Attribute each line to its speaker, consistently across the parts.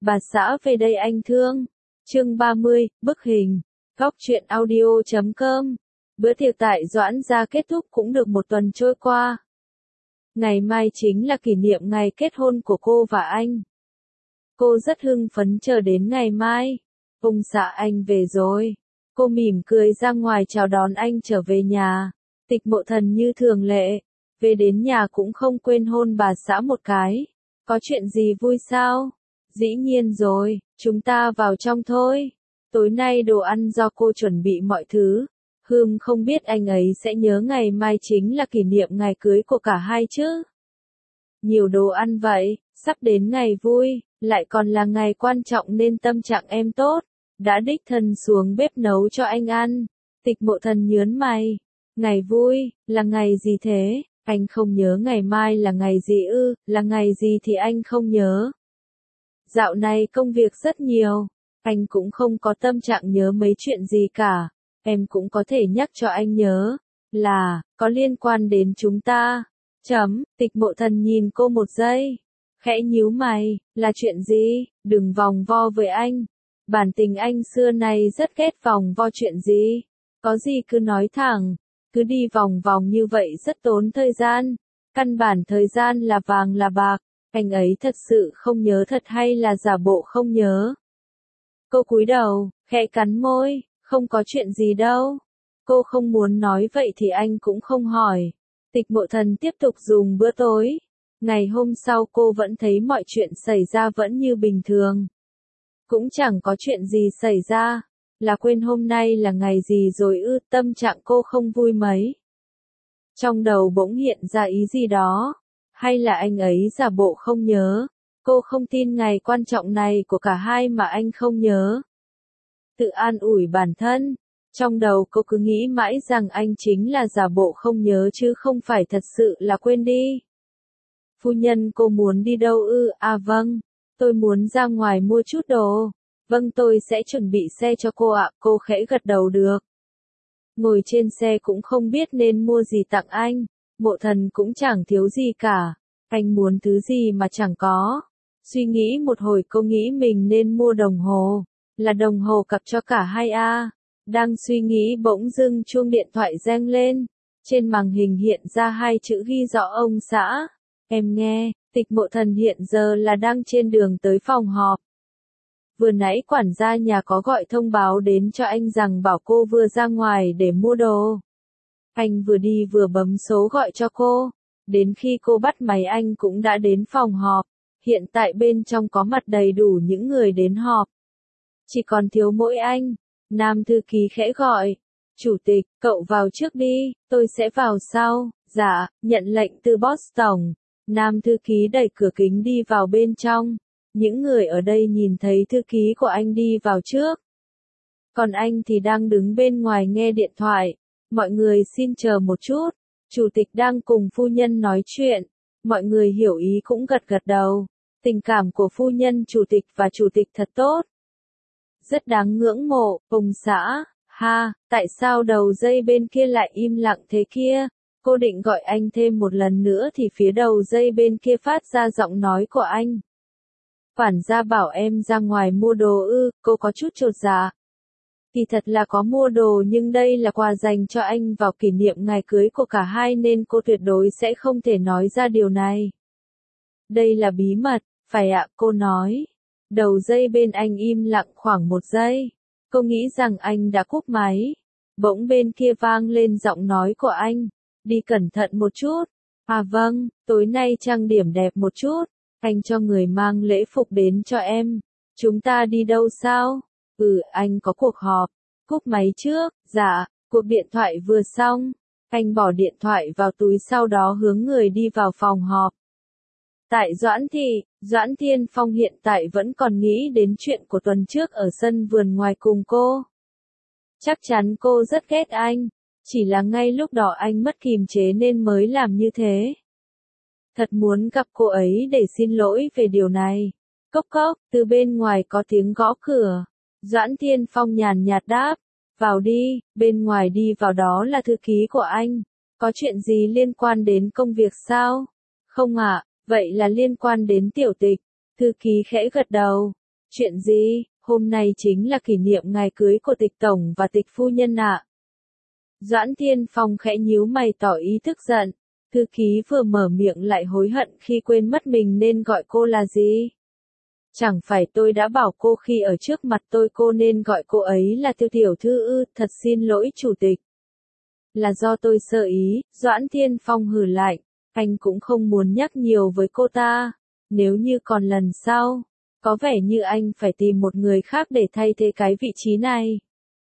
Speaker 1: Bà xã về đây anh thương. Chương 30, bức hình. Góc truyện audio.com. Bữa tiệc tại Doãn Gia kết thúc cũng được một tuần trôi qua. Ngày mai chính là kỷ niệm ngày kết hôn của cô và anh. Cô rất hưng phấn chờ đến ngày mai. Ông xã anh về rồi. Cô mỉm cười ra ngoài chào đón anh trở về nhà. Tịch Mộ Thần như thường lệ. Về đến nhà cũng không quên hôn bà xã một cái. Có chuyện gì vui sao? Dĩ nhiên rồi, chúng ta vào trong thôi. Tối nay đồ ăn do cô chuẩn bị mọi thứ. Không biết anh ấy sẽ nhớ ngày mai chính là kỷ niệm ngày cưới của cả hai chứ. Nhiều đồ ăn vậy, sắp đến ngày vui, lại còn là ngày quan trọng nên tâm trạng em tốt. Đã đích thân xuống bếp nấu cho anh ăn. Tịch Mộ Thần nhớn mày. Ngày vui, là ngày gì thế? Anh không nhớ ngày mai là ngày gì ư, là ngày gì thì anh không nhớ. Dạo này công việc rất nhiều, anh cũng không có tâm trạng nhớ mấy chuyện gì cả. Em cũng có thể nhắc cho anh nhớ, là, có liên quan đến chúng ta. Tịch Mộ Thần nhìn cô một giây, khẽ nhíu mày, là chuyện gì, đừng vòng vo với anh. Bản tình anh xưa nay rất ghét vòng vo chuyện gì, có gì cứ nói thẳng, cứ đi vòng vòng như vậy rất tốn thời gian. Căn bản thời gian là vàng là bạc. Anh ấy thật sự không nhớ thật hay là giả bộ không nhớ? Cô cúi đầu, khẽ cắn môi, không có chuyện gì đâu. Cô không muốn nói vậy thì anh cũng không hỏi. Tịch Mộ Thần tiếp tục dùng bữa tối. Ngày hôm sau cô vẫn thấy mọi chuyện xảy ra vẫn như bình thường. Cũng chẳng có chuyện gì xảy ra. Là quên hôm nay là ngày gì rồi ư, tâm trạng cô không vui mấy. Trong đầu bỗng hiện ra ý gì đó. Hay là anh ấy giả bộ không nhớ? Cô không tin ngày quan trọng này của cả hai mà anh không nhớ. Tự an ủi bản thân. Trong đầu cô cứ nghĩ mãi rằng anh chính là giả bộ không nhớ chứ không phải thật sự là quên đi. Phu nhân cô muốn đi đâu ư? À vâng, tôi muốn ra ngoài mua chút đồ. Vâng tôi sẽ chuẩn bị xe cho cô ạ. Cô khẽ gật đầu được. Ngồi trên xe cũng không biết nên mua gì tặng anh. Mộ Thần cũng chẳng thiếu gì cả. Anh muốn thứ gì mà chẳng có. Suy nghĩ một hồi cô nghĩ mình nên mua đồng hồ. Là đồng hồ cặp cho cả hai a. Đang suy nghĩ bỗng dưng chuông điện thoại reng lên. Trên màn hình hiện ra hai chữ ghi rõ ông xã. Em nghe, Tịch Mộ Thần hiện giờ là đang trên đường tới phòng họp. Vừa nãy quản gia nhà có gọi thông báo đến cho anh rằng bảo cô vừa ra ngoài để mua đồ. Anh vừa đi vừa bấm số gọi cho cô. Đến khi cô bắt máy anh cũng đã đến phòng họp. Hiện tại bên trong có mặt đầy đủ những người đến họp. Chỉ còn thiếu mỗi anh. Nam thư ký khẽ gọi. Chủ tịch, cậu vào trước đi, tôi sẽ vào sau. Dạ, nhận lệnh từ boss tổng. Nam thư ký đẩy cửa kính đi vào bên trong. Những người ở đây nhìn thấy thư ký của anh đi vào trước. Còn anh thì đang đứng bên ngoài nghe điện thoại. Mọi người xin chờ một chút. Chủ tịch đang cùng phu nhân nói chuyện. Mọi người hiểu ý cũng gật gật đầu. Tình cảm của phu nhân chủ tịch và chủ tịch thật tốt. Rất đáng ngưỡng mộ, ông xã. Ha, tại sao đầu dây bên kia lại im lặng thế kia? Cô định gọi anh thêm một lần nữa thì phía đầu dây bên kia phát ra giọng nói của anh. Quản gia bảo em ra ngoài mua đồ ư, cô có chút chột dạ. Thì thật là có mua đồ nhưng đây là quà dành cho anh vào kỷ niệm ngày cưới của cả hai nên cô tuyệt đối sẽ không thể nói ra điều này. Đây là bí mật, phải ạ, cô nói. Đầu dây bên anh im lặng khoảng một giây. Cô nghĩ rằng anh đã cúp máy. Bỗng bên kia vang lên giọng nói của anh. Đi cẩn thận một chút. À vâng, tối nay trang điểm đẹp một chút. Anh cho người mang lễ phục đến cho em. Chúng ta đi đâu sao? Anh có cuộc họp. Cúp máy trước. Dạ, cuộc điện thoại vừa xong. Anh bỏ điện thoại vào túi sau đó hướng người đi vào phòng họp. Tại Doãn Thiên Phong hiện tại vẫn còn nghĩ đến chuyện của tuần trước ở sân vườn ngoài cùng cô. Chắc chắn cô rất ghét anh. Chỉ là ngay lúc đó anh mất kiềm chế nên mới làm như thế. Thật muốn gặp cô ấy để xin lỗi về điều này. Cốc cốc, từ bên ngoài có tiếng gõ cửa. Doãn Thiên Phong nhàn nhạt đáp. Vào đi, bên ngoài đi vào đó là thư ký của anh. Có chuyện gì liên quan đến công việc sao? Không ạ, vậy là liên quan đến tiểu tịch. Thư ký khẽ gật đầu. Chuyện gì? Hôm nay chính là kỷ niệm ngày cưới của Tịch Tổng và Tịch Phu Nhân ạ. Doãn Thiên Phong khẽ nhíu mày tỏ ý tức giận. Thư ký vừa mở miệng lại hối hận khi quên mất mình nên gọi cô là gì. Chẳng phải tôi đã bảo cô khi ở trước mặt tôi cô nên gọi cô ấy là Tiêu tiểu thư ư, thật xin lỗi chủ tịch. Là do tôi sơ ý, Doãn Thiên Phong hừ lạnh, anh cũng không muốn nhắc nhiều với cô ta. Nếu như còn lần sau, có vẻ như anh phải tìm một người khác để thay thế cái vị trí này.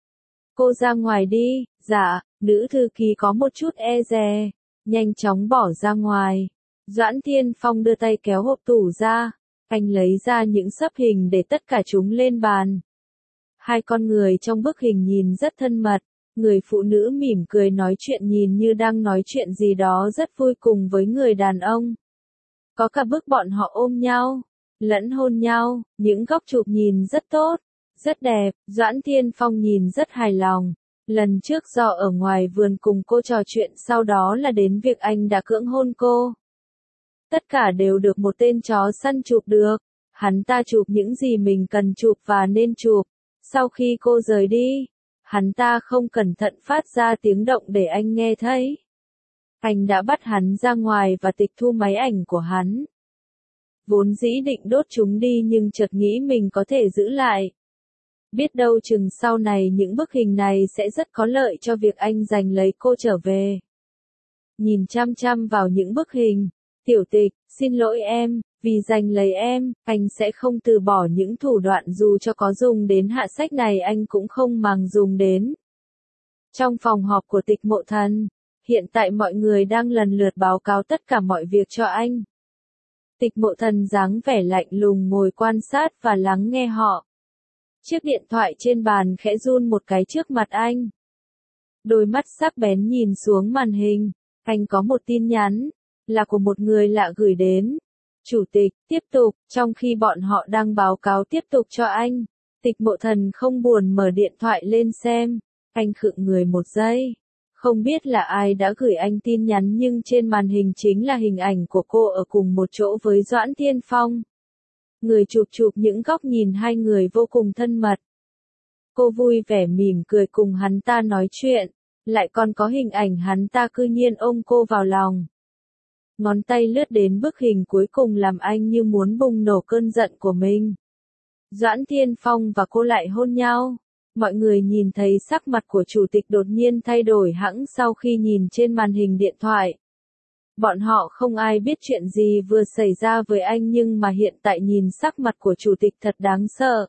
Speaker 1: Cô ra ngoài đi, dạ, nữ thư ký có một chút e dè, nhanh chóng bỏ ra ngoài. Doãn Thiên Phong đưa tay kéo hộp tủ ra, anh lấy ra những xấp hình để tất cả chúng lên bàn. Hai con người trong bức hình nhìn rất thân mật, người phụ nữ mỉm cười nói chuyện nhìn như đang nói chuyện gì đó rất vui cùng với người đàn ông. Có cả bức bọn họ ôm nhau, lẫn hôn nhau, những góc chụp nhìn rất tốt, rất đẹp, Doãn Thiên Phong nhìn rất hài lòng. Lần trước do ở ngoài vườn cùng cô trò chuyện sau đó là đến việc anh đã cưỡng hôn cô. Tất cả đều được một tên chó săn chụp được, hắn ta chụp những gì mình cần chụp và nên chụp. Sau khi cô rời đi, hắn ta không cẩn thận phát ra tiếng động để anh nghe thấy. Anh đã bắt hắn ra ngoài và tịch thu máy ảnh của hắn. Vốn dĩ định đốt chúng đi nhưng chợt nghĩ mình có thể giữ lại. Biết đâu chừng sau này những bức hình này sẽ rất có lợi cho việc anh giành lấy cô trở về. Nhìn chăm chăm vào những bức hình, tiểu tịch, xin lỗi em, vì giành lấy em, anh sẽ không từ bỏ những thủ đoạn dù cho có dùng đến hạ sách này anh cũng không màng dùng đến. Trong phòng họp của Tịch Mộ Thần, hiện tại mọi người đang lần lượt báo cáo tất cả mọi việc cho anh. Tịch Mộ Thần dáng vẻ lạnh lùng ngồi quan sát và lắng nghe họ. Chiếc điện thoại trên bàn khẽ run một cái trước mặt anh. Đôi mắt sắc bén nhìn xuống màn hình, anh có một tin nhắn, là của một người lạ gửi đến. Chủ tịch, tiếp tục, trong khi bọn họ đang báo cáo tiếp tục cho anh. Tịch Mộ Thần không buồn mở điện thoại lên xem, anh khựng người một giây. Không biết là ai đã gửi anh tin nhắn nhưng trên màn hình chính là hình ảnh của cô ở cùng một chỗ với Doãn Thiên Phong. Người chụp những góc nhìn hai người vô cùng thân mật. Cô vui vẻ mỉm cười cùng hắn ta nói chuyện, lại còn có hình ảnh hắn ta cư nhiên ôm cô vào lòng. Ngón tay lướt đến bức hình cuối cùng làm anh như muốn bùng nổ cơn giận của mình. Doãn Thiên Phong và cô lại hôn nhau. Mọi người nhìn thấy sắc mặt của chủ tịch đột nhiên thay đổi hẳn sau khi nhìn trên màn hình điện thoại. Bọn họ không ai biết chuyện gì vừa xảy ra với anh nhưng mà hiện tại nhìn sắc mặt của chủ tịch thật đáng sợ.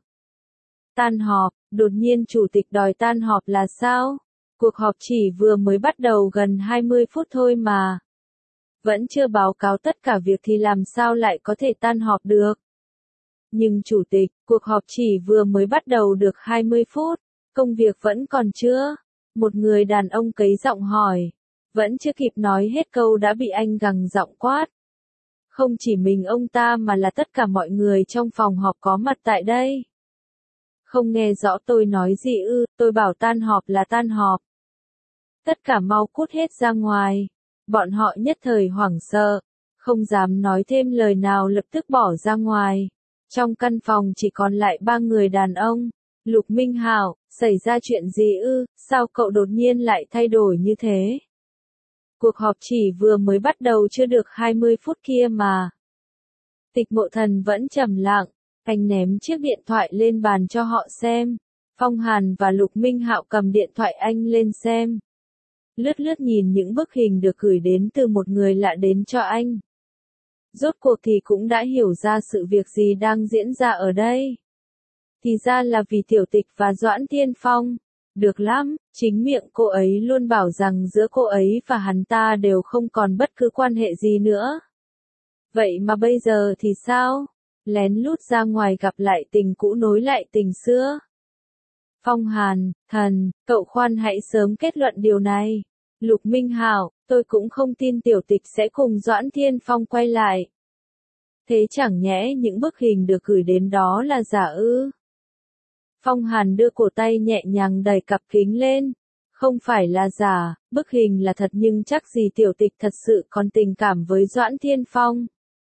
Speaker 1: Tan họp, đột nhiên chủ tịch đòi tan họp là sao? Cuộc họp chỉ vừa mới bắt đầu gần 20 phút thôi mà. Vẫn chưa báo cáo tất cả việc thì làm sao lại có thể tan họp được. Nhưng chủ tịch, cuộc họp chỉ vừa mới bắt đầu được 20 phút, công việc vẫn còn chưa? Một người đàn ông cấy giọng hỏi. Vẫn chưa kịp nói hết câu đã bị anh gằn giọng quát. Không chỉ mình ông ta mà là tất cả mọi người trong phòng họp có mặt tại đây. Không nghe rõ tôi nói gì ư, tôi bảo tan họp là tan họp. Tất cả mau cút hết ra ngoài. Bọn họ nhất thời hoảng sợ, không dám nói thêm lời nào lập tức bỏ ra ngoài. Trong căn phòng chỉ còn lại 3 người đàn ông. Lục Minh Hạo, xảy ra chuyện gì ư, sao cậu đột nhiên lại thay đổi như thế? Cuộc họp chỉ vừa mới bắt đầu chưa được 20 phút kia mà. Tịch Mộ Thần vẫn trầm lặng, anh ném chiếc điện thoại lên bàn cho họ xem. Phong Hàn và Lục Minh Hạo cầm điện thoại anh lên xem. Lướt lướt nhìn những bức hình được gửi đến từ một người lạ đến cho anh. Rốt cuộc thì cũng đã hiểu ra sự việc gì đang diễn ra ở đây. Thì ra là vì Tiểu Tịch và Doãn Thiên Phong. Được lắm, chính miệng cô ấy luôn bảo rằng giữa cô ấy và hắn ta đều không còn bất cứ quan hệ gì nữa. Vậy mà bây giờ thì sao? Lén lút ra ngoài gặp lại tình cũ nối lại tình xưa. Phong Hàn, Thần, cậu khoan hãy sớm kết luận điều này. Lục Minh Hạo, tôi cũng không tin Tiểu Tịch sẽ cùng Doãn Thiên Phong quay lại. Thế chẳng nhẽ những bức hình được gửi đến đó là giả ư? Phong Hàn đưa cổ tay nhẹ nhàng đẩy cặp kính lên. Không phải là giả, bức hình là thật nhưng chắc gì Tiểu Tịch thật sự còn tình cảm với Doãn Thiên Phong.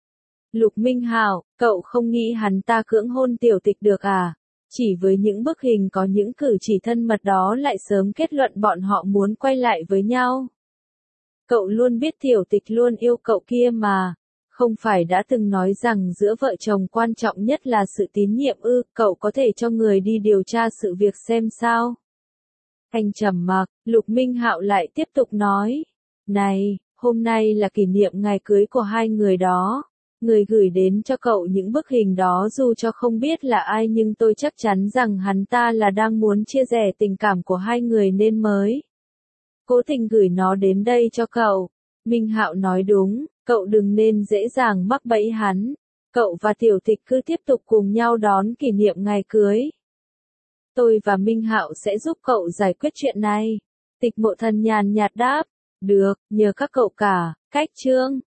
Speaker 1: Lục Minh Hạo, cậu không nghĩ hắn ta cưỡng hôn Tiểu Tịch được à? Chỉ với những bức hình có những cử chỉ thân mật đó lại sớm kết luận bọn họ muốn quay lại với nhau. Cậu luôn biết Tiểu Tịch luôn yêu cậu kia mà. Không phải đã từng nói rằng giữa vợ chồng quan trọng nhất là sự tín nhiệm ư, cậu có thể cho người đi điều tra sự việc xem sao. Anh trầm mặc, Lục Minh Hạo lại tiếp tục nói. Này, hôm nay là kỷ niệm ngày cưới của hai người đó. Người gửi đến cho cậu những bức hình đó dù cho không biết là ai nhưng tôi chắc chắn rằng hắn ta là đang muốn chia sẻ tình cảm của hai người nên mới cố tình gửi nó đến đây cho cậu. Minh Hạo nói đúng, cậu đừng nên dễ dàng mắc bẫy hắn. Cậu và Tiểu Tịch cứ tiếp tục cùng nhau đón kỷ niệm ngày cưới. Tôi và Minh Hạo sẽ giúp cậu giải quyết chuyện này. Tịch Mộ Thần nhàn nhạt đáp. Được, nhờ các cậu cả, cách chương.